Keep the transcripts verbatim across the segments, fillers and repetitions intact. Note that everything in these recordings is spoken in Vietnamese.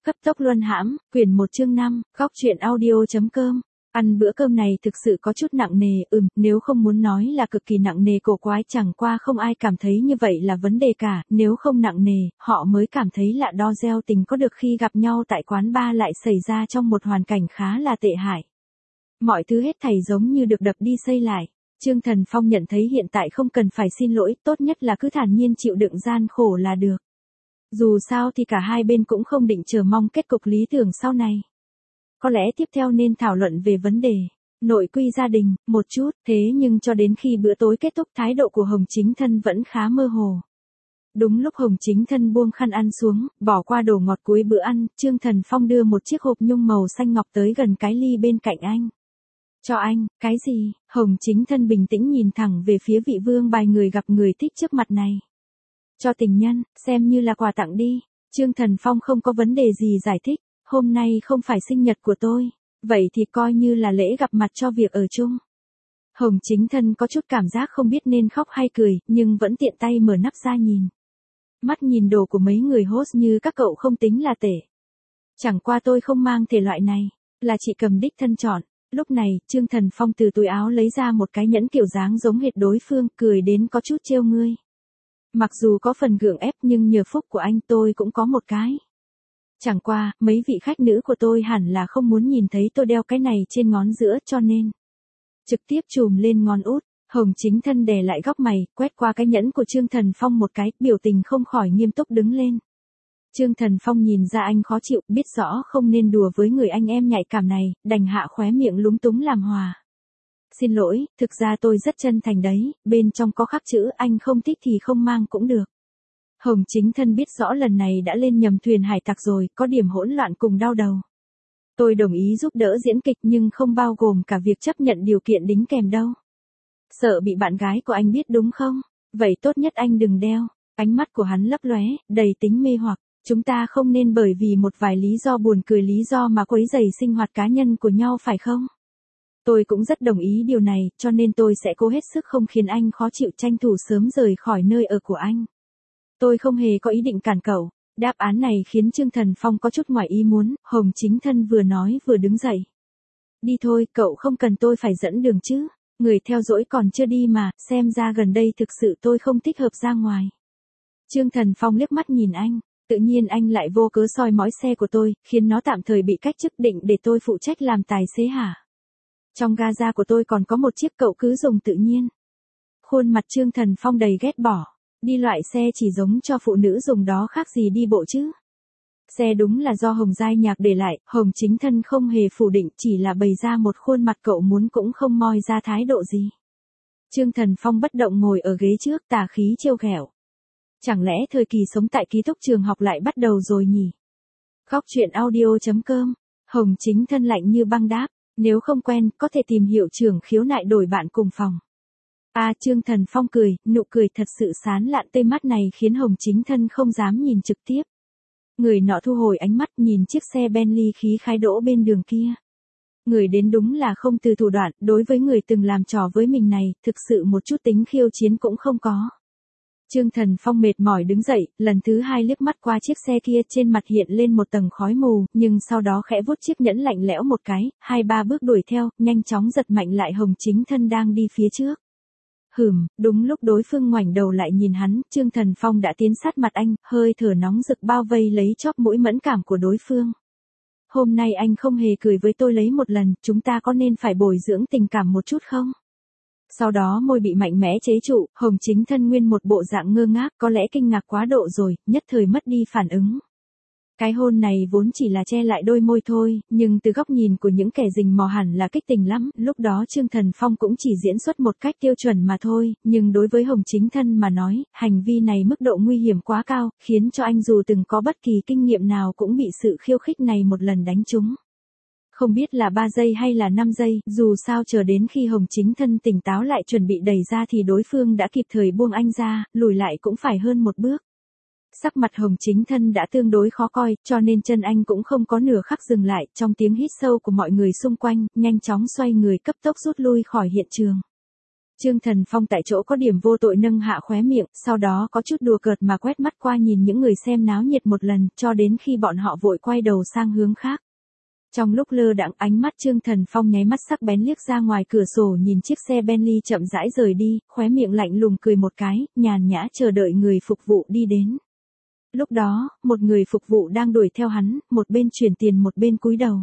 Cấp tốc luân hãm, quyển một chương năm, góc truyện audio.com. Ăn bữa cơm này thực sự có chút nặng nề, ừm, nếu không muốn nói là cực kỳ nặng nề cổ quái, chẳng qua không ai cảm thấy như vậy là vấn đề cả, nếu không nặng nề, họ mới cảm thấy lạ đo gieo tình có được khi gặp nhau tại quán bar lại xảy ra trong một hoàn cảnh khá là tệ hại. Mọi thứ hết thảy giống như được đập đi xây lại. Trương Thần Phong nhận thấy hiện tại không cần phải xin lỗi, tốt nhất là cứ thản nhiên chịu đựng gian khổ là được. Dù sao thì cả hai bên cũng không định chờ mong kết cục lý tưởng sau này. Có lẽ tiếp theo nên thảo luận về vấn đề nội quy gia đình, một chút, thế nhưng cho đến khi bữa tối kết thúc thái độ của Hồng Chính Thân vẫn khá mơ hồ. Đúng lúc Hồng Chính Thân buông khăn ăn xuống, bỏ qua đồ ngọt cuối bữa ăn, Trương Thần Phong đưa một chiếc hộp nhung màu xanh ngọc tới gần cái ly bên cạnh anh. Cho anh, cái gì? Hồng Chính Thân bình tĩnh nhìn thẳng về phía vị vương bài người gặp người thích trước mặt này. Cho tình nhân, xem như là quà tặng đi. Trương Thần Phong không có vấn đề gì giải thích, hôm nay không phải sinh nhật của tôi, vậy thì coi như là lễ gặp mặt cho việc ở chung. Hồng Chính Thân có chút cảm giác không biết nên khóc hay cười, nhưng vẫn tiện tay mở nắp ra nhìn. Mắt nhìn đồ của mấy người host như các cậu không tính là tệ. Chẳng qua tôi không mang thể loại này, là chị cầm đích thân chọn. Lúc này, Trương Thần Phong từ túi áo lấy ra một cái nhẫn kiểu dáng giống hệt đối phương, cười đến có chút trêu ngươi. Mặc dù có phần gượng ép nhưng nhờ phúc của anh tôi cũng có một cái. Chẳng qua, mấy vị khách nữ của tôi hẳn là không muốn nhìn thấy tôi đeo cái này trên ngón giữa cho nên. Trực tiếp chùm lên ngón út, Hồng Chính Thân đè lại góc mày, quét qua cái nhẫn của Trương Thần Phong một cái, biểu tình không khỏi nghiêm túc đứng lên. Trương Thần Phong nhìn ra anh khó chịu, biết rõ không nên đùa với người anh em nhạy cảm này, đành hạ khóe miệng lúng túng làm hòa. Xin lỗi, thực ra tôi rất chân thành đấy, bên trong có khắc chữ anh không thích thì không mang cũng được. Hồng Chính Thân biết rõ lần này đã lên nhầm thuyền hải tặc rồi, có điểm hỗn loạn cùng đau đầu. Tôi đồng ý giúp đỡ diễn kịch nhưng không bao gồm cả việc chấp nhận điều kiện đính kèm đâu. Sợ bị bạn gái của anh biết đúng không? Vậy tốt nhất anh đừng đeo. Ánh mắt của hắn lấp lóe, đầy tính mê hoặc. Chúng ta không nên bởi vì một vài lý do buồn cười lý do mà quấy rầy sinh hoạt cá nhân của nhau phải không? Tôi cũng rất đồng ý điều này, cho nên tôi sẽ cố hết sức không khiến anh khó chịu, tranh thủ sớm rời khỏi nơi ở của anh. Tôi không hề có ý định cản cậu. Đáp án này khiến Trương Thần Phong có chút ngoài ý muốn, Hồng Chính Thân vừa nói vừa đứng dậy. Đi thôi, cậu không cần tôi phải dẫn đường chứ. Người theo dõi còn chưa đi mà, xem ra gần đây thực sự tôi không thích hợp ra ngoài. Trương Thần Phong liếc mắt nhìn anh, tự nhiên anh lại vô cớ soi mói xe của tôi, khiến nó tạm thời bị cách chức, định để tôi phụ trách làm tài xế hả? Trong gaza của tôi còn có một chiếc, cậu cứ dùng tự nhiên. Khuôn mặt Trương Thần Phong đầy ghét bỏ. Đi loại xe chỉ giống cho phụ nữ dùng đó khác gì đi bộ chứ. Xe đúng là do Hồng Giai Nhạc để lại, Hồng Chính Thân không hề phủ định, chỉ là bày ra một khuôn mặt cậu muốn cũng không moi ra thái độ gì. Trương Thần Phong bất động ngồi ở ghế trước, tà khí trêu ghẹo. Chẳng lẽ thời kỳ sống tại ký túc trường học lại bắt đầu rồi nhỉ? Góc truyện audio.com. Hồng Chính Thân lạnh như băng đáp, nếu không quen, có thể tìm hiệu trưởng khiếu nại đổi bạn cùng phòng. À, Trương Thần Phong cười, nụ cười thật sự sán lạn tê mắt này khiến Hồng Chính Thân không dám nhìn trực tiếp. Người nọ thu hồi ánh mắt nhìn chiếc xe Bentley khí khái đỗ bên đường kia. Người đến đúng là không từ thủ đoạn, đối với người từng làm trò với mình này, thực sự một chút tính khiêu chiến cũng không có. Trương Thần Phong mệt mỏi đứng dậy, lần thứ hai liếc mắt qua chiếc xe kia, trên mặt hiện lên một tầng khói mù, nhưng sau đó khẽ vuốt chiếc nhẫn lạnh lẽo một cái, hai ba bước đuổi theo, nhanh chóng giật mạnh lại Hồng Chính Thân đang đi phía trước. Hừm, đúng lúc đối phương ngoảnh đầu lại nhìn hắn, Trương Thần Phong đã tiến sát mặt anh, hơi thở nóng rực bao vây lấy chóp mũi mẫn cảm của đối phương. Hôm nay anh không hề cười với tôi lấy một lần, chúng ta có nên phải bồi dưỡng tình cảm một chút không? Sau đó môi bị mạnh mẽ chế trụ, Hồng Chính Thân nguyên một bộ dạng ngơ ngác, có lẽ kinh ngạc quá độ rồi, nhất thời mất đi phản ứng. Cái hôn này vốn chỉ là che lại đôi môi thôi, nhưng từ góc nhìn của những kẻ rình mò hẳn là kích tình lắm, lúc đó Trương Thần Phong cũng chỉ diễn xuất một cách tiêu chuẩn mà thôi, nhưng đối với Hồng Chính Thân mà nói, hành vi này mức độ nguy hiểm quá cao, khiến cho anh dù từng có bất kỳ kinh nghiệm nào cũng bị sự khiêu khích này một lần đánh trúng. Không biết là ba giây hay là năm giây, dù sao chờ đến khi Hồng Chính Thân tỉnh táo lại chuẩn bị đẩy ra thì đối phương đã kịp thời buông anh ra, lùi lại cũng phải hơn một bước. Sắc mặt Hồng Chính Thân đã tương đối khó coi, cho nên chân anh cũng không có nửa khắc dừng lại, trong tiếng hít sâu của mọi người xung quanh, nhanh chóng xoay người cấp tốc rút lui khỏi hiện trường. Trương Thần Phong tại chỗ có điểm vô tội nâng hạ khóe miệng, sau đó có chút đùa cợt mà quét mắt qua nhìn những người xem náo nhiệt một lần, cho đến khi bọn họ vội quay đầu sang hướng khác. Trong lúc lơ đãng, ánh mắt Trương Thần Phong nháy mắt sắc bén liếc ra ngoài cửa sổ nhìn chiếc xe Bentley chậm rãi rời đi, khóe miệng lạnh lùng cười một cái, nhàn nhã chờ đợi người phục vụ đi đến. Lúc đó, một người phục vụ đang đuổi theo hắn, một bên chuyển tiền một bên cúi đầu.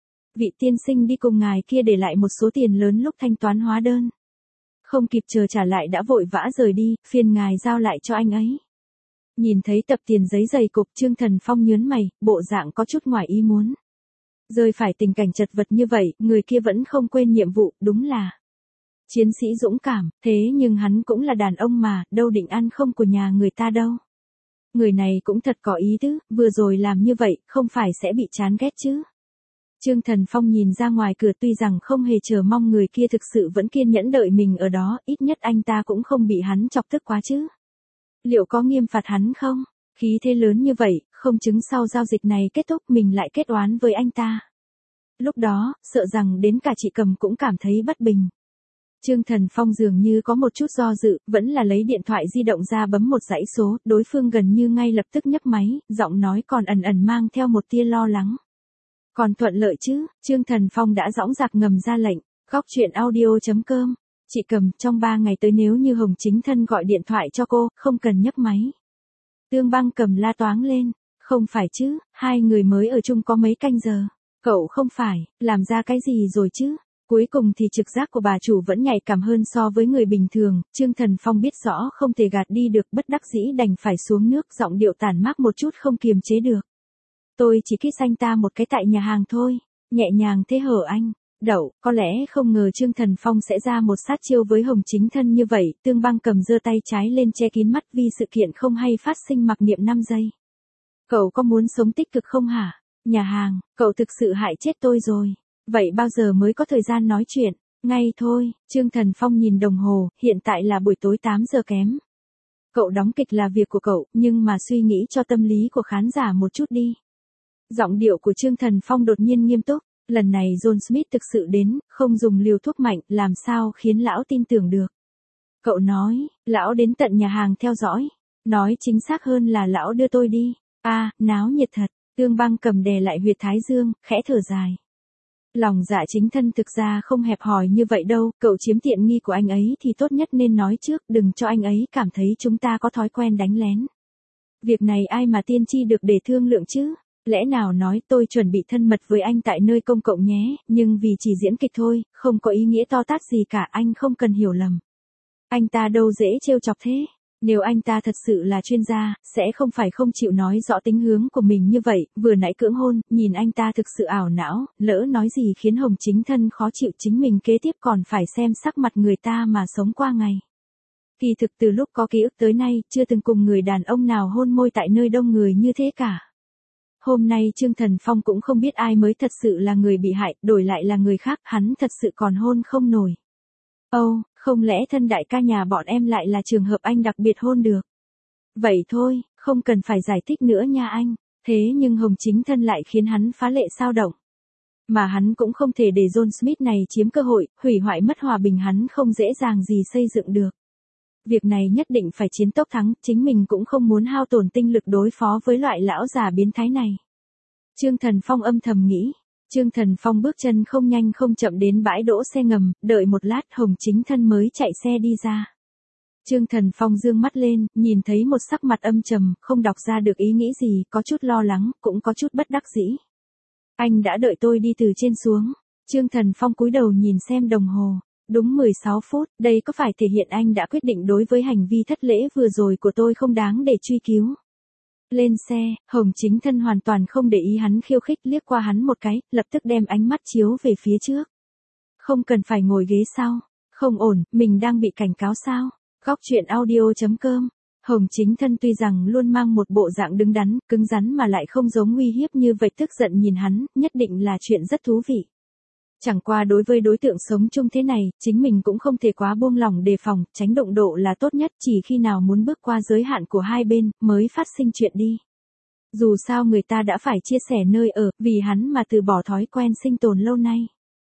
Vị tiên sinh đi cùng ngài kia để lại một số tiền lớn lúc thanh toán hóa đơn. Không kịp chờ trả lại đã vội vã rời đi, phiền ngài giao lại cho anh ấy. Nhìn thấy tập tiền giấy dày cục, Trương Thần Phong nhớn mày, bộ dạng có chút ngoài ý muốn. Rơi phải tình cảnh chật vật như vậy, người kia vẫn không quên nhiệm vụ, đúng là chiến sĩ dũng cảm, thế nhưng hắn cũng là đàn ông mà, đâu định ăn không của nhà người ta đâu. Người này cũng thật có ý tứ, vừa rồi làm như vậy, không phải sẽ bị chán ghét chứ. Trương Thần Phong nhìn ra ngoài cửa, tuy rằng không hề chờ mong người kia thực sự vẫn kiên nhẫn đợi mình ở đó, ít nhất anh ta cũng không bị hắn chọc tức quá chứ. Liệu có nghiêm phạt hắn không? Khí thế lớn như vậy, không chứng sau giao dịch này kết thúc mình lại kết oán với anh ta. Lúc đó, sợ rằng đến cả chị Cầm cũng cảm thấy bất bình. Trương Thần Phong dường như có một chút do dự, vẫn là lấy điện thoại di động ra bấm một dãy số, đối phương gần như ngay lập tức nhấc máy, giọng nói còn ẩn ẩn mang theo một tia lo lắng. Còn thuận lợi chứ? Trương Thần Phong đã dõng dạc ngầm ra lệnh. Góc chuyện audio chấm com. Chị Cầm, trong ba ngày tới nếu như Hồng Chính Thân gọi điện thoại cho cô, không cần nhấc máy. Tương Băng Cầm la toáng lên. Không phải chứ, hai người mới ở chung có mấy canh giờ. Cậu không phải, làm ra cái gì rồi chứ? Cuối cùng thì trực giác của bà chủ vẫn nhạy cảm hơn so với người bình thường, Trương Thần Phong biết rõ không thể gạt đi được, bất đắc dĩ đành phải xuống nước, giọng điệu tản mát một chút không kiềm chế được. Tôi chỉ kiss anh ta một cái tại nhà hàng thôi, nhẹ nhàng thế hở anh. Đậu, có lẽ không ngờ Trương Thần Phong sẽ ra một sát chiêu với Hồng Chính Thân như vậy, Tương Băng Cầm giơ tay trái lên che kín mắt vì sự kiện không hay phát sinh mặc niệm năm giây. Cậu có muốn sống tích cực không hả? Nhà hàng, cậu thực sự hại chết tôi rồi. Vậy bao giờ mới có thời gian nói chuyện? Ngay thôi, Trương Thần Phong nhìn đồng hồ, hiện tại là buổi tối tám giờ kém. Cậu đóng kịch là việc của cậu, nhưng mà suy nghĩ cho tâm lý của khán giả một chút đi. Giọng điệu của Trương Thần Phong đột nhiên nghiêm túc, lần này John Smith thực sự đến, không dùng liều thuốc mạnh, làm sao khiến lão tin tưởng được. Cậu nói, lão đến tận nhà hàng theo dõi. Nói chính xác hơn là lão đưa tôi đi. A, à, náo nhiệt thật. Tương Băng Cầm đè lại huyệt thái dương, khẽ thở dài. Lòng dạ Chính Thân thực ra không hẹp hòi như vậy đâu, cậu chiếm tiện nghi của anh ấy thì tốt nhất nên nói trước, đừng cho anh ấy cảm thấy chúng ta có thói quen đánh lén. Việc này ai mà tiên tri được để thương lượng chứ? Lẽ nào nói tôi chuẩn bị thân mật với anh tại nơi công cộng nhé, nhưng vì chỉ diễn kịch thôi, không có ý nghĩa to tát gì cả, anh không cần hiểu lầm. Anh ta đâu dễ trêu chọc thế. Nếu anh ta thật sự là chuyên gia, sẽ không phải không chịu nói rõ tính hướng của mình như vậy, vừa nãy cưỡng hôn, nhìn anh ta thực sự ảo não, lỡ nói gì khiến Hồng Chính Thân khó chịu chính mình kế tiếp còn phải xem sắc mặt người ta mà sống qua ngày. Kỳ thực từ lúc có ký ức tới nay, chưa từng cùng người đàn ông nào hôn môi tại nơi đông người như thế cả. Hôm nay Trương Thần Phong cũng không biết ai mới thật sự là người bị hại, đổi lại là người khác, hắn thật sự còn hôn không nổi. Âu, oh, không lẽ thân đại ca nhà bọn em lại là trường hợp anh đặc biệt hôn được? Vậy thôi, không cần phải giải thích nữa nha anh. Thế nhưng Hồng Chính Thân lại khiến hắn phá lệ sao động. Mà hắn cũng không thể để John Smith này chiếm cơ hội, hủy hoại mất hòa bình hắn không dễ dàng gì xây dựng được. Việc này nhất định phải chiến tốc thắng, chính mình cũng không muốn hao tổn tinh lực đối phó với loại lão già biến thái này. Trương Thần Phong âm thầm nghĩ. Trương Thần Phong bước chân không nhanh không chậm đến bãi đỗ xe ngầm, đợi một lát Hồng Chính Thân mới chạy xe đi ra. Trương Thần Phong dương mắt lên, nhìn thấy một sắc mặt âm trầm, không đọc ra được ý nghĩ gì, có chút lo lắng, cũng có chút bất đắc dĩ. Anh đã đợi tôi đi từ trên xuống. Trương Thần Phong cúi đầu nhìn xem đồng hồ. Đúng mười sáu phút, đây có phải thể hiện anh đã quyết định đối với hành vi thất lễ vừa rồi của tôi không đáng để truy cứu. Lên xe, Hồng Chính Thân hoàn toàn không để ý hắn khiêu khích, liếc qua hắn một cái, lập tức đem ánh mắt chiếu về phía trước. Không cần phải ngồi ghế sau. Không ổn, mình đang bị cảnh cáo sao? Góc chuyện audio chấm com. Hồng Chính Thân tuy rằng luôn mang một bộ dạng đứng đắn, cứng rắn mà lại không giống uy hiếp như vậy, tức giận nhìn hắn, nhất định là chuyện rất thú vị. Chẳng qua đối với đối tượng sống chung thế này, chính mình cũng không thể quá buông lỏng đề phòng, tránh đụng độ là tốt nhất, chỉ khi nào muốn bước qua giới hạn của hai bên, mới phát sinh chuyện đi. Dù sao người ta đã phải chia sẻ nơi ở, vì hắn mà từ bỏ thói quen sinh tồn lâu nay.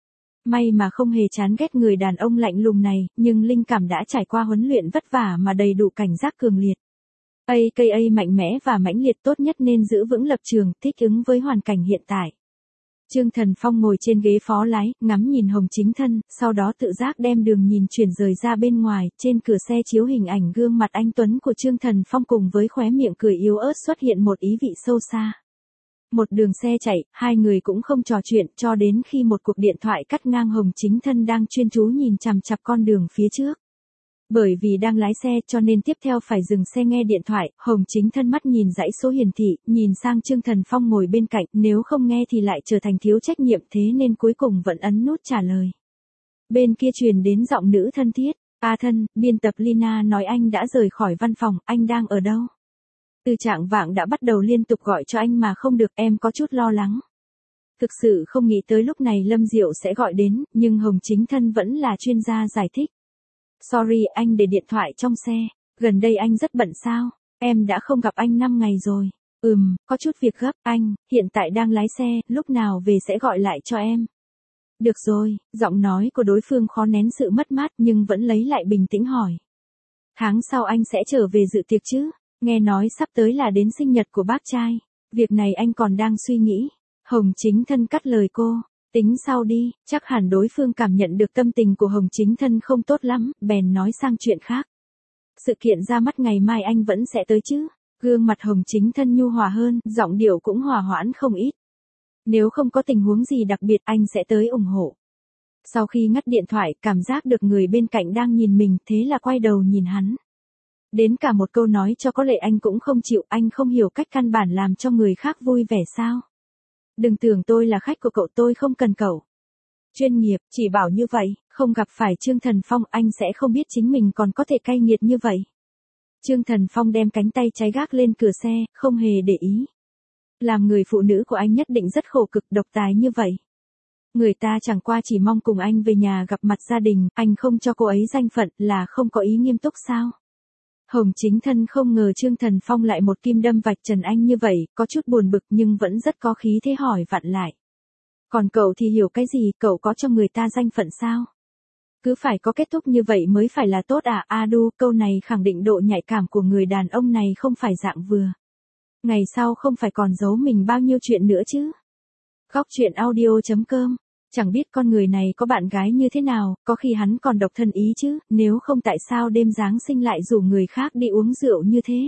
May mà không hề chán ghét người đàn ông lạnh lùng này, nhưng linh cảm đã trải qua huấn luyện vất vả mà đầy đủ cảnh giác cường liệt. a ca a mạnh mẽ và mãnh liệt, tốt nhất nên giữ vững lập trường, thích ứng với hoàn cảnh hiện tại. Trương Thần Phong ngồi trên ghế phó lái, ngắm nhìn Hồng Chính Thân, sau đó tự giác đem đường nhìn chuyển rời ra bên ngoài, trên cửa xe chiếu hình ảnh gương mặt anh tuấn của Trương Thần Phong cùng với khóe miệng cười yếu ớt xuất hiện một ý vị sâu xa. Một đường xe chạy, hai người cũng không trò chuyện cho đến khi một cuộc điện thoại cắt ngang Hồng Chính Thân đang chuyên chú nhìn chằm chằm con đường phía trước. Bởi vì đang lái xe cho nên tiếp theo phải dừng xe nghe điện thoại, Hồng Chính Thân mắt nhìn dãy số hiển thị, nhìn sang Trương Thần Phong ngồi bên cạnh, nếu không nghe thì lại trở thành thiếu trách nhiệm, thế nên cuối cùng vẫn ấn nút trả lời. Bên kia truyền đến giọng nữ thân thiết, "A Thân, biên tập Lina nói anh đã rời khỏi văn phòng, anh đang ở đâu?" Từ trạng vạng đã bắt đầu liên tục gọi cho anh mà không được, em có chút lo lắng. Thực sự không nghĩ tới lúc này Lâm Diệu sẽ gọi đến, nhưng Hồng Chính Thân vẫn là chuyên gia giải thích. "Sorry, anh để điện thoại trong xe, gần đây anh rất bận sao, em đã không gặp anh năm ngày rồi." "Ừm, có chút việc gấp, anh, hiện tại đang lái xe, lúc nào về sẽ gọi lại cho em." "Được rồi," giọng nói của đối phương khó nén sự mất mát nhưng vẫn lấy lại bình tĩnh hỏi. "Tháng sau anh sẽ trở về dự tiệc chứ? Nghe nói sắp tới là đến sinh nhật của bác trai, việc này anh còn đang suy nghĩ." Hồng Chính Thân cắt lời cô. "Tính sau đi." Chắc hẳn đối phương cảm nhận được tâm tình của Hồng Chính Thân không tốt lắm, bèn nói sang chuyện khác. "Sự kiện ra mắt ngày mai anh vẫn sẽ tới chứ?" Gương mặt Hồng Chính Thân nhu hòa hơn, giọng điệu cũng hòa hoãn không ít. "Nếu không có tình huống gì đặc biệt anh sẽ tới ủng hộ." Sau khi ngắt điện thoại, cảm giác được người bên cạnh đang nhìn mình, thế là quay đầu nhìn hắn. Đến cả một câu nói cho có lệ anh cũng không chịu, anh không hiểu cách căn bản làm cho người khác vui vẻ sao? "Đừng tưởng tôi là khách của cậu, tôi không cần cậu." Chuyên nghiệp, chỉ bảo như vậy, không gặp phải Trương Thần Phong anh sẽ không biết chính mình còn có thể cay nghiệt như vậy. Trương Thần Phong đem cánh tay trái gác lên cửa xe, không hề để ý. Làm người phụ nữ của anh nhất định rất khổ cực, độc tài như vậy. Người ta chẳng qua chỉ mong cùng anh về nhà gặp mặt gia đình, anh không cho cô ấy danh phận là không có ý nghiêm túc sao? Hồng Chính Thân không ngờ Trương Thần Phong lại một kim đâm vạch trần anh như vậy, có chút buồn bực nhưng vẫn rất có khí thế hỏi vặn lại. "Còn cậu thì hiểu cái gì, cậu có cho người ta danh phận sao? Cứ phải có kết thúc như vậy mới phải là tốt à?" A đu, câu này khẳng định độ nhạy cảm của người đàn ông này không phải dạng vừa. Ngày sau không phải còn giấu mình bao nhiêu chuyện nữa chứ. Góc truyện audio chấm com. Chẳng biết con người này có bạn gái như thế nào, có khi hắn còn độc thân ý chứ, nếu không tại sao đêm Giáng sinh lại rủ người khác đi uống rượu như thế.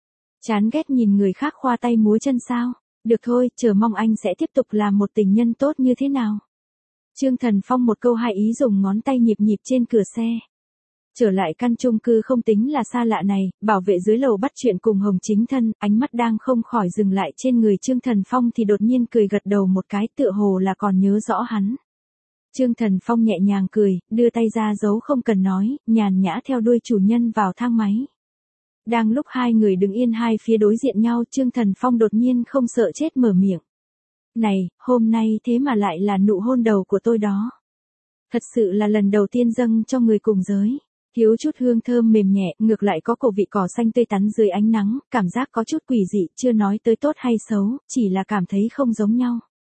Chán ghét nhìn người khác khoa tay múa chân sao? Được thôi, chờ mong anh sẽ tiếp tục làm một tình nhân tốt như thế nào. Trương Thần Phong một câu hai ý dùng ngón tay nhịp nhịp trên cửa xe. Trở lại căn chung cư không tính là xa lạ này, bảo vệ dưới lầu bắt chuyện cùng Hồng Chính Thân, ánh mắt đang không khỏi dừng lại trên người Trương Thần Phong thì đột nhiên cười gật đầu một cái, tựa hồ là còn nhớ rõ hắn. Trương Thần Phong nhẹ nhàng cười, đưa tay ra dấu không cần nói, nhàn nhã theo đuôi chủ nhân vào thang máy. Đang lúc hai người đứng yên hai phía đối diện nhau, Trương Thần Phong đột nhiên không sợ chết mở miệng. "Này, hôm nay thế mà lại là nụ hôn đầu của tôi đó. Thật sự là lần đầu tiên dâng cho người cùng giới. Thiếu chút hương thơm mềm nhẹ, ngược lại có cổ vị cỏ xanh tươi tắn dưới ánh nắng, cảm giác có chút quỷ dị, chưa nói tới tốt hay xấu, chỉ là cảm thấy không giống nhau."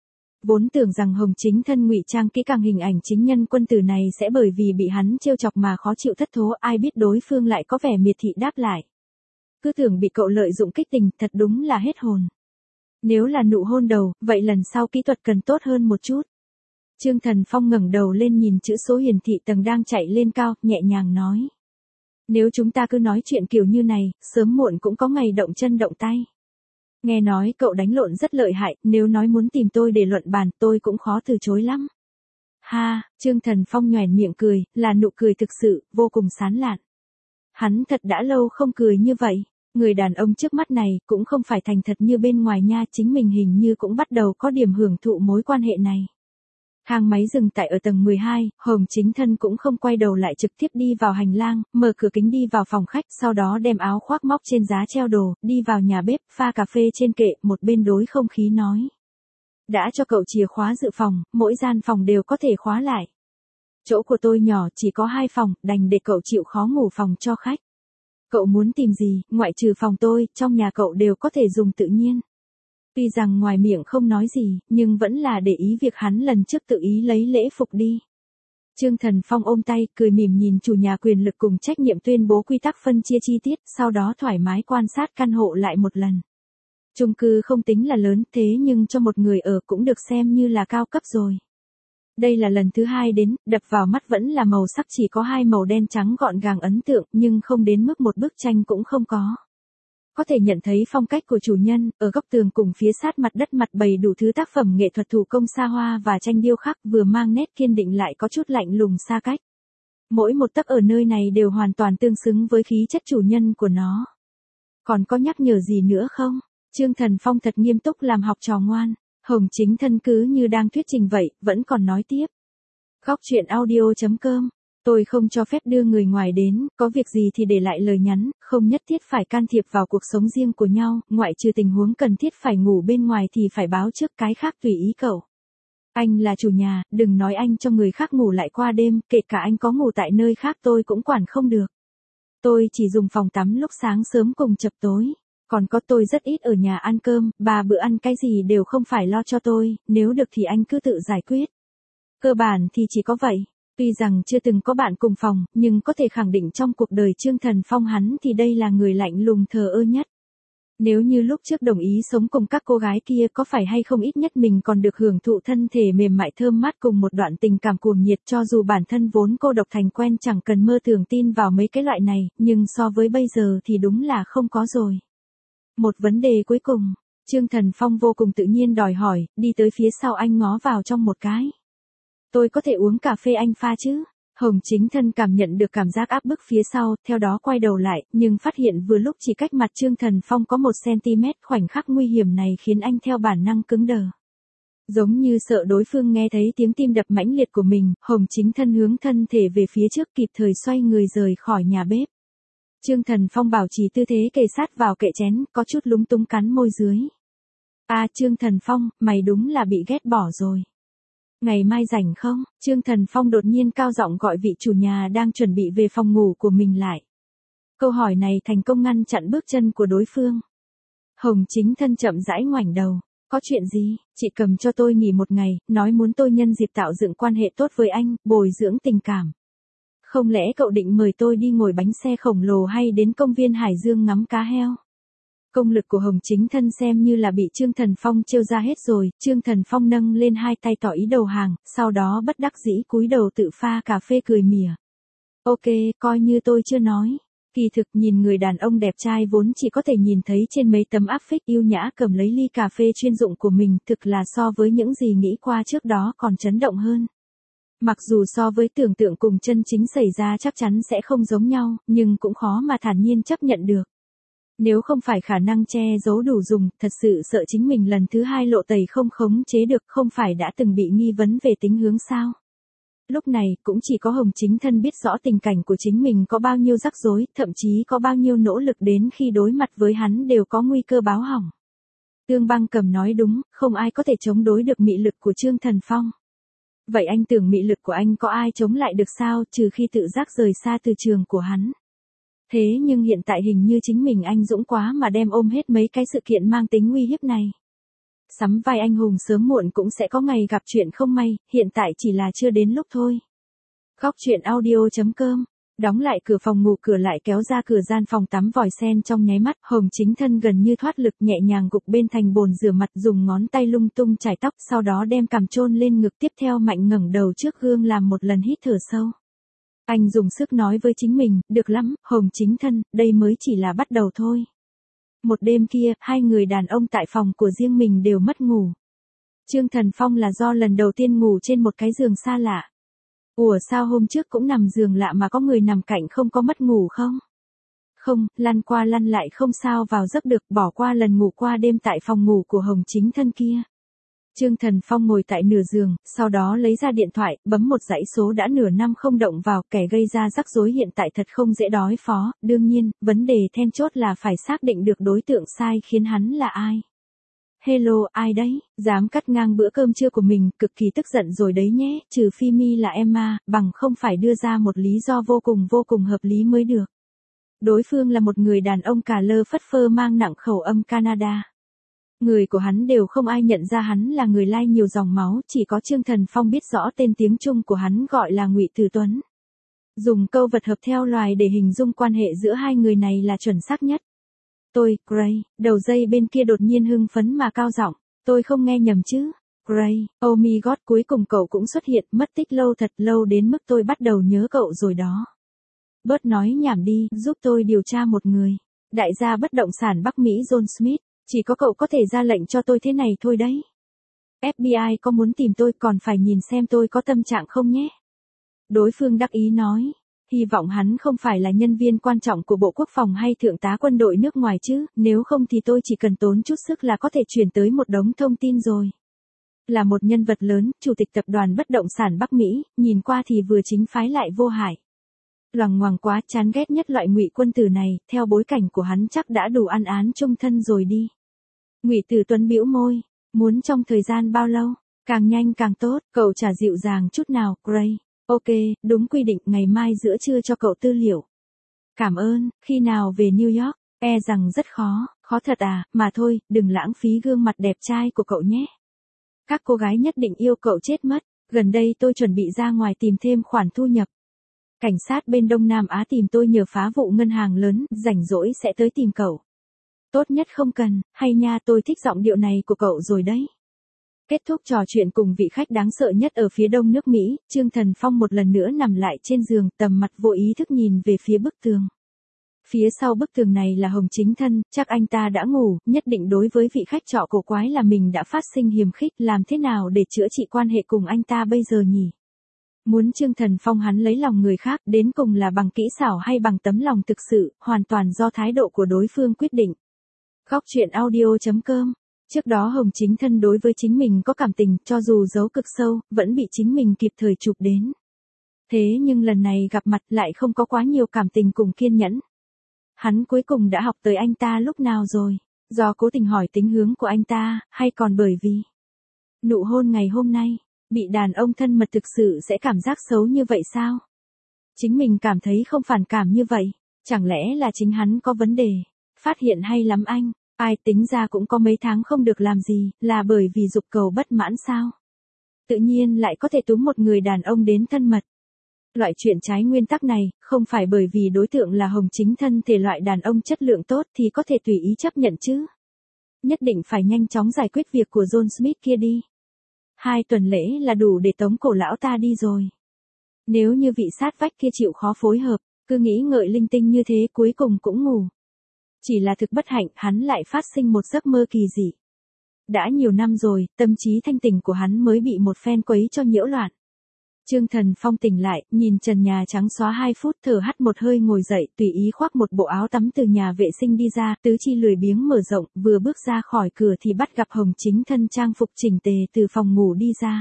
Vốn tưởng rằng Hồng Chính Thân ngụy trang kỹ càng hình ảnh chính nhân quân tử này sẽ bởi vì bị hắn trêu chọc mà khó chịu thất thố, ai biết đối phương lại có vẻ miệt thị đáp lại. Cứ tưởng bị cậu lợi dụng kích tình, thật đúng là hết hồn. Nếu là nụ hôn đầu, vậy lần sau kỹ thuật cần tốt hơn một chút. Trương Thần Phong ngẩng đầu lên nhìn chữ số hiển thị tầng đang chạy lên cao, nhẹ nhàng nói. Nếu chúng ta cứ nói chuyện kiểu như này, sớm muộn cũng có ngày động chân động tay. Nghe nói cậu đánh lộn rất lợi hại, nếu nói muốn tìm tôi để luận bàn, tôi cũng khó từ chối lắm. Ha, Trương Thần Phong nhoẻn miệng cười, là nụ cười thực sự, vô cùng sán lạn. Hắn thật đã lâu không cười như vậy. Người đàn ông trước mắt này, cũng không phải thành thật như bên ngoài nha, chính mình hình như cũng bắt đầu có điểm hưởng thụ mối quan hệ này. Thang máy dừng tại ở tầng mười hai, Hồng Chính Thân cũng không quay đầu lại trực tiếp đi vào hành lang, mở cửa kính đi vào phòng khách, sau đó đem áo khoác móc trên giá treo đồ, đi vào nhà bếp, pha cà phê trên kệ, một bên đối không khí nói. Đã cho cậu chìa khóa dự phòng, mỗi gian phòng đều có thể khóa lại. Chỗ của tôi nhỏ, chỉ có hai phòng, đành để cậu chịu khó ngủ phòng cho khách. Cậu muốn tìm gì, ngoại trừ phòng tôi, trong nhà cậu đều có thể dùng tự nhiên. Tuy rằng ngoài miệng không nói gì, nhưng vẫn là để ý việc hắn lần trước tự ý lấy lễ phục đi. Trương Thần Phong ôm tay, cười mỉm nhìn chủ nhà quyền lực cùng trách nhiệm tuyên bố quy tắc phân chia chi tiết, sau đó thoải mái quan sát căn hộ lại một lần. Chung cư không tính là lớn, thế nhưng cho một người ở cũng được xem như là cao cấp rồi. Đây là lần thứ hai đến, đập vào mắt vẫn là màu sắc chỉ có hai màu đen trắng gọn gàng ấn tượng, nhưng không đến mức một bức tranh cũng không có. Có thể nhận thấy phong cách của chủ nhân, ở góc tường cùng phía sát mặt đất mặt bày đủ thứ tác phẩm nghệ thuật thủ công xa hoa và tranh điêu khắc, vừa mang nét kiên định lại có chút lạnh lùng xa cách. Mỗi một tấc ở nơi này đều hoàn toàn tương xứng với khí chất chủ nhân của nó. Còn có nhắc nhở gì nữa không? Trương Thần Phong thật nghiêm túc làm học trò ngoan. Hồng Chính Thân cứ như đang thuyết trình vậy, vẫn còn nói tiếp. Góc chuyện audio chấm com. Tôi không cho phép đưa người ngoài đến, có việc gì thì để lại lời nhắn, không nhất thiết phải can thiệp vào cuộc sống riêng của nhau, ngoại trừ tình huống cần thiết phải ngủ bên ngoài thì phải báo trước, cái khác tùy ý cậu. Anh là chủ nhà, đừng nói anh cho người khác ngủ lại qua đêm, kể cả anh có ngủ tại nơi khác tôi cũng quản không được. Tôi chỉ dùng phòng tắm lúc sáng sớm cùng chập tối. Còn có tôi rất ít ở nhà ăn cơm, ba bữa ăn cái gì đều không phải lo cho tôi, nếu được thì anh cứ tự giải quyết. Cơ bản thì chỉ có vậy. Tuy rằng chưa từng có bạn cùng phòng, nhưng có thể khẳng định trong cuộc đời Trương Thần Phong hắn thì đây là người lạnh lùng thờ ơ nhất. Nếu như lúc trước đồng ý sống cùng các cô gái kia có phải hay không ít nhất mình còn được hưởng thụ thân thể mềm mại thơm mát cùng một đoạn tình cảm cuồng nhiệt cho dù bản thân vốn cô độc thành quen chẳng cần mơ tưởng tin vào mấy cái loại này, nhưng so với bây giờ thì đúng là không có rồi. Một vấn đề cuối cùng, Trương Thần Phong vô cùng tự nhiên đòi hỏi, đi tới phía sau anh ngó vào trong một cái. Tôi có thể uống cà phê anh pha chứ? Hồng Chính Thân cảm nhận được cảm giác áp bức phía sau, theo đó quay đầu lại, nhưng phát hiện vừa lúc chỉ cách mặt Trương Thần Phong có một xăng-ti-mét, khoảnh khắc nguy hiểm này khiến anh theo bản năng cứng đờ. Giống như sợ đối phương nghe thấy tiếng tim đập mãnh liệt của mình, Hồng Chính Thân hướng thân thể về phía trước kịp thời xoay người rời khỏi nhà bếp. Trương Thần Phong bảo trì tư thế kề sát vào kệ chén, có chút lúng túng cắn môi dưới. À Trương Thần Phong, mày đúng là bị ghét bỏ rồi. Ngày mai rảnh không? Trương Thần Phong đột nhiên cao giọng gọi vị chủ nhà đang chuẩn bị về phòng ngủ của mình lại. Câu hỏi này thành công ngăn chặn bước chân của đối phương. Hồng Chính Thân chậm rãi ngoảnh đầu. Có chuyện gì? Chị cầm cho tôi nghỉ một ngày, nói muốn tôi nhân dịp tạo dựng quan hệ tốt với anh, bồi dưỡng tình cảm. Không lẽ cậu định mời tôi đi ngồi bánh xe khổng lồ hay đến công viên Hải Dương ngắm cá heo? Công lực của Hồng Chính Thân xem như là bị Trương Thần Phong trêu ra hết rồi, Trương Thần Phong nâng lên hai tay tỏ ý đầu hàng, sau đó bất đắc dĩ cúi đầu tự pha cà phê cười mỉa. Ok, coi như tôi chưa nói. Kỳ thực nhìn người đàn ông đẹp trai vốn chỉ có thể nhìn thấy trên mấy tấm áp phích yêu nhã cầm lấy ly cà phê chuyên dụng của mình, thực là so với những gì nghĩ qua trước đó còn chấn động hơn. Mặc dù so với tưởng tượng cùng chân chính xảy ra chắc chắn sẽ không giống nhau, nhưng cũng khó mà thản nhiên chấp nhận được. Nếu không phải khả năng che giấu đủ dùng, thật sự sợ chính mình lần thứ hai lộ tẩy không khống chế được, không phải đã từng bị nghi vấn về tính hướng sao. Lúc này, cũng chỉ có Hồng Chính Thân biết rõ tình cảnh của chính mình có bao nhiêu rắc rối, thậm chí có bao nhiêu nỗ lực đến khi đối mặt với hắn đều có nguy cơ báo hỏng. Tương Băng Cầm nói đúng, không ai có thể chống đối được mị lực của Trương Thần Phong. Vậy anh tưởng mị lực của anh có ai chống lại được sao, trừ khi tự giác rời xa từ trường của hắn. Thế nhưng hiện tại hình như chính mình anh dũng quá mà đem ôm hết mấy cái sự kiện mang tính uy hiếp này. Sắm vai anh hùng sớm muộn cũng sẽ có ngày gặp chuyện không may, hiện tại chỉ là chưa đến lúc thôi. Góc chuyện audio chấm com. Đóng lại cửa phòng ngủ, cửa lại kéo ra cửa gian phòng tắm vòi sen trong nháy mắt, Hồng Chính Thân gần như thoát lực nhẹ nhàng gục bên thành bồn rửa mặt, dùng ngón tay lung tung chải tóc, sau đó đem cằm chôn lên ngực, tiếp theo mạnh ngẩng đầu trước gương làm một lần hít thở sâu. Anh dùng sức nói với chính mình, được lắm, Hồng Chính Thân, đây mới chỉ là bắt đầu thôi. Một đêm kia, hai người đàn ông tại phòng của riêng mình đều mất ngủ. Trương Thần Phong là do lần đầu tiên ngủ trên một cái giường xa lạ. Ủa sao hôm trước cũng nằm giường lạ mà có người nằm cạnh không có mất ngủ không? Không, lăn qua lăn lại không sao vào giấc được, bỏ qua lần ngủ qua đêm tại phòng ngủ của Hồng Chính Thân kia. Trương Thần Phong ngồi tại nửa giường, sau đó lấy ra điện thoại, bấm một dãy số đã nửa năm không động vào, kẻ gây ra rắc rối hiện tại thật không dễ đối phó, đương nhiên, vấn đề then chốt là phải xác định được đối tượng sai khiến hắn là ai. Hello, ai đấy, dám cắt ngang bữa cơm trưa của mình, cực kỳ tức giận rồi đấy nhé, trừ phi mi là Emma, bằng không phải đưa ra một lý do vô cùng vô cùng hợp lý mới được. Đối phương là một người đàn ông cà lơ phất phơ mang nặng khẩu âm Canada. Người của hắn đều không ai nhận ra hắn là người lai nhiều dòng máu, chỉ có Trương Thần Phong biết rõ tên tiếng Trung của hắn gọi là Ngụy Từ Tuấn. Dùng câu vật hợp theo loài để hình dung quan hệ giữa hai người này là chuẩn xác nhất. Tôi, Gray, đầu dây bên kia đột nhiên hưng phấn mà cao giọng, tôi không nghe nhầm chứ. Gray, oh my god, cuối cùng cậu cũng xuất hiện, mất tích lâu thật lâu đến mức tôi bắt đầu nhớ cậu rồi đó. Bớt nói nhảm đi, giúp tôi điều tra một người. Đại gia bất động sản Bắc Mỹ John Smith, chỉ có cậu có thể ra lệnh cho tôi thế này thôi đấy. ép bê i có muốn tìm tôi còn phải nhìn xem tôi có tâm trạng không nhé. Đối phương đắc ý nói, hy vọng hắn không phải là nhân viên quan trọng của Bộ Quốc phòng hay thượng tá quân đội nước ngoài chứ, nếu không thì tôi chỉ cần tốn chút sức là có thể truyền tới một đống thông tin rồi. Là một nhân vật lớn, chủ tịch tập đoàn bất động sản Bắc Mỹ, nhìn qua thì vừa chính phái lại vô hại. Loằng ngoằng quá, chán ghét nhất loại Ngụy quân tử này, theo bối cảnh của hắn chắc đã đủ ăn án chung thân rồi đi. Ngụy Từ Tuấn bĩu môi, muốn trong thời gian bao lâu, càng nhanh càng tốt, cậu chả dịu dàng chút nào, Gray. Ok, đúng quy định, ngày mai giữa trưa cho cậu tư liệu. Cảm ơn, khi nào về New York, e rằng rất khó, khó thật à, mà thôi, đừng lãng phí gương mặt đẹp trai của cậu nhé. Các cô gái nhất định yêu cậu chết mất, gần đây tôi chuẩn bị ra ngoài tìm thêm khoản thu nhập. Cảnh sát bên Đông Nam Á tìm tôi nhờ phá vụ ngân hàng lớn, rảnh rỗi sẽ tới tìm cậu. Tốt nhất không cần, hay nha, tôi thích giọng điệu này của cậu rồi đấy. Kết thúc trò chuyện cùng vị khách đáng sợ nhất ở phía đông nước Mỹ, Trương Thần Phong một lần nữa nằm lại trên giường, tầm mặt vô ý thức nhìn về phía bức tường. Phía sau bức tường này là Hồng Chính Thân, chắc anh ta đã ngủ, nhất định đối với vị khách trọ cổ quái là mình đã phát sinh hiềm khích, làm thế nào để chữa trị quan hệ cùng anh ta bây giờ nhỉ? Muốn Trương Thần Phong hắn lấy lòng người khác, đến cùng là bằng kỹ xảo hay bằng tấm lòng thực sự, hoàn toàn do thái độ của đối phương quyết định. Góc truyện audio chấm com. Trước đó Hồng Chính Thân đối với chính mình có cảm tình, cho dù giấu cực sâu, vẫn bị chính mình kịp thời chụp đến. Thế nhưng lần này gặp mặt lại không có quá nhiều cảm tình cùng kiên nhẫn. Hắn cuối cùng đã học tới anh ta lúc nào rồi, do cố tình hỏi tính hướng của anh ta, hay còn bởi vì nụ hôn ngày hôm nay, bị đàn ông thân mật thực sự sẽ cảm giác xấu như vậy sao? Chính mình cảm thấy không phản cảm như vậy, chẳng lẽ là chính hắn có vấn đề? Phát hiện hay lắm anh, ai tính ra cũng có mấy tháng không được làm gì, là bởi vì dục cầu bất mãn sao? Tự nhiên lại có thể túm một người đàn ông đến thân mật. Loại chuyện trái nguyên tắc này, không phải bởi vì đối tượng là Hồng Chính Thân thể loại đàn ông chất lượng tốt thì có thể tùy ý chấp nhận chứ. Nhất định phải nhanh chóng giải quyết việc của John Smith kia đi. Hai tuần lễ là đủ để tống cổ lão ta đi rồi. Nếu như vị sát vách kia chịu khó phối hợp, cứ nghĩ ngợi linh tinh như thế cuối cùng cũng ngủ. Chỉ là thực bất hạnh, hắn lại phát sinh một giấc mơ kỳ dị. Đã nhiều năm rồi, tâm trí thanh tỉnh của hắn mới bị một phen quấy cho nhiễu loạn. Trương Thần Phong tỉnh lại, nhìn trần nhà trắng xóa hai phút, thở hắt một hơi ngồi dậy, tùy ý khoác một bộ áo tắm từ nhà vệ sinh đi ra, tứ chi lười biếng mở rộng, vừa bước ra khỏi cửa thì bắt gặp Hồng Chính Thân trang phục chỉnh tề từ phòng ngủ đi ra.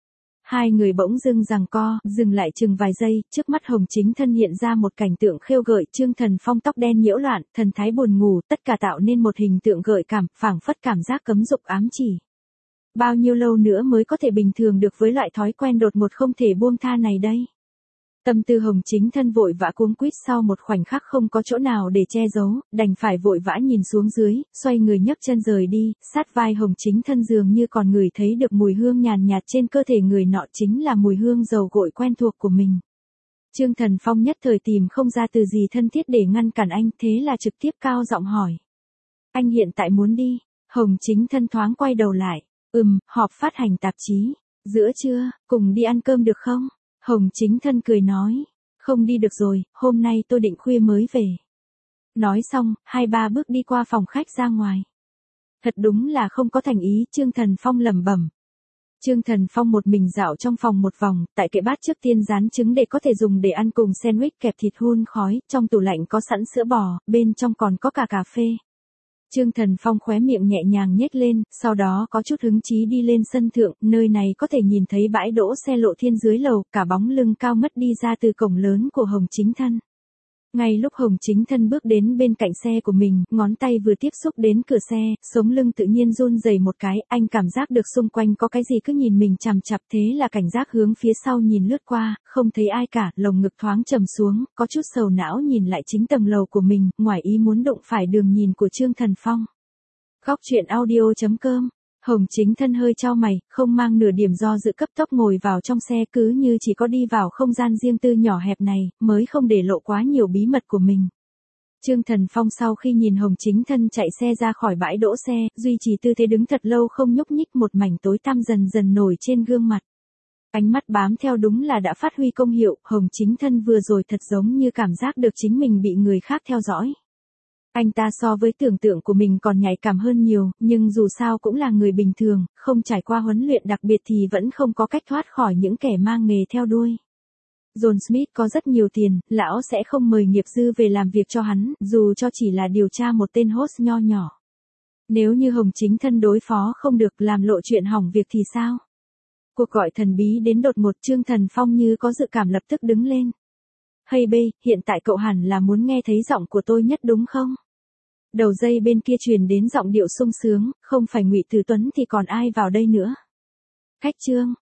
Hai người bỗng dưng giằng co, dừng lại chừng vài giây, trước mắt Hồng Chính Thân hiện ra một cảnh tượng khêu gợi, Trương Thần Phong tóc đen nhiễu loạn, thần thái buồn ngủ, tất cả tạo nên một hình tượng gợi cảm, phảng phất cảm giác cấm dục ám chỉ. Bao nhiêu lâu nữa mới có thể bình thường được với loại thói quen đột ngột không thể buông tha này đây? Tâm tư Hồng Chính Thân vội vã cuống quýt, sau một khoảnh khắc không có chỗ nào để che giấu, đành phải vội vã nhìn xuống dưới, xoay người nhấc chân rời đi, sát vai Hồng Chính Thân dường như còn ngửi thấy được mùi hương nhàn nhạt trên cơ thể người nọ, chính là mùi hương dầu gội quen thuộc của mình. Trương Thần Phong nhất thời tìm không ra từ gì thân thiết để ngăn cản anh, thế là trực tiếp cao giọng hỏi. Anh hiện tại muốn đi? Hồng Chính Thân thoáng quay đầu lại. Ừm, họp phát hành tạp chí. Giữa trưa, cùng đi ăn cơm được không? Hồng Chính Thân cười nói. Không đi được rồi, hôm nay tôi định khuya mới về. Nói xong, hai ba bước đi qua phòng khách ra ngoài. Thật đúng là không có thành ý, Trương Thần Phong lẩm bẩm. Trương Thần Phong một mình dạo trong phòng một vòng, tại kệ bát trước tiên rán trứng để có thể dùng để ăn cùng sandwich kẹp thịt hun khói, trong tủ lạnh có sẵn sữa bò, bên trong còn có cả cà phê. Trương Thần Phong khóe miệng nhẹ nhàng nhếch lên, sau đó có chút hứng chí đi lên sân thượng, nơi này có thể nhìn thấy bãi đỗ xe Lộ Thiên dưới lầu, cả bóng lưng cao mất đi ra từ cổng lớn của Hồng Chính Thân. Ngay lúc Hồng Chính Thân bước đến bên cạnh xe của mình, ngón tay vừa tiếp xúc đến cửa xe, sống lưng tự nhiên run rẩy một cái, anh cảm giác được xung quanh có cái gì cứ nhìn mình chằm chằm, thế là cảnh giác hướng phía sau nhìn lướt qua, không thấy ai cả, lồng ngực thoáng trầm xuống, có chút sầu não nhìn lại chính tầng lầu của mình, ngoài ý muốn đụng phải đường nhìn của Trương Thần Phong. Góc chuyện audio chấm com. Hồng Chính Thân hơi chau mày, không mang nửa điểm do dự cấp tốc ngồi vào trong xe, cứ như chỉ có đi vào không gian riêng tư nhỏ hẹp này, mới không để lộ quá nhiều bí mật của mình. Trương Thần Phong sau khi nhìn Hồng Chính Thân chạy xe ra khỏi bãi đỗ xe, duy trì tư thế đứng thật lâu không nhúc nhích, một mảnh tối tăm dần dần nổi trên gương mặt. Ánh mắt bám theo đúng là đã phát huy công hiệu, Hồng Chính Thân vừa rồi thật giống như cảm giác được chính mình bị người khác theo dõi. Anh ta so với tưởng tượng của mình còn nhạy cảm hơn nhiều, nhưng dù sao cũng là người bình thường, không trải qua huấn luyện đặc biệt thì vẫn không có cách thoát khỏi những kẻ mang nghề theo đuôi. John Smith có rất nhiều tiền, lão sẽ không mời nghiệp dư về làm việc cho hắn, dù cho chỉ là điều tra một tên host nho nhỏ. Nếu như Hồng Chính Thân đối phó không được, làm lộ chuyện hỏng việc thì sao? Cuộc gọi thần bí đến đột ngột, Trương Thần Phong như có dự cảm lập tức đứng lên. Hey bê, hiện tại cậu hẳn là muốn nghe thấy giọng của tôi nhất đúng không? Đầu dây bên kia truyền đến giọng điệu sung sướng, không phải Ngụy Từ Tuấn thì còn ai vào đây nữa? Khách Trương,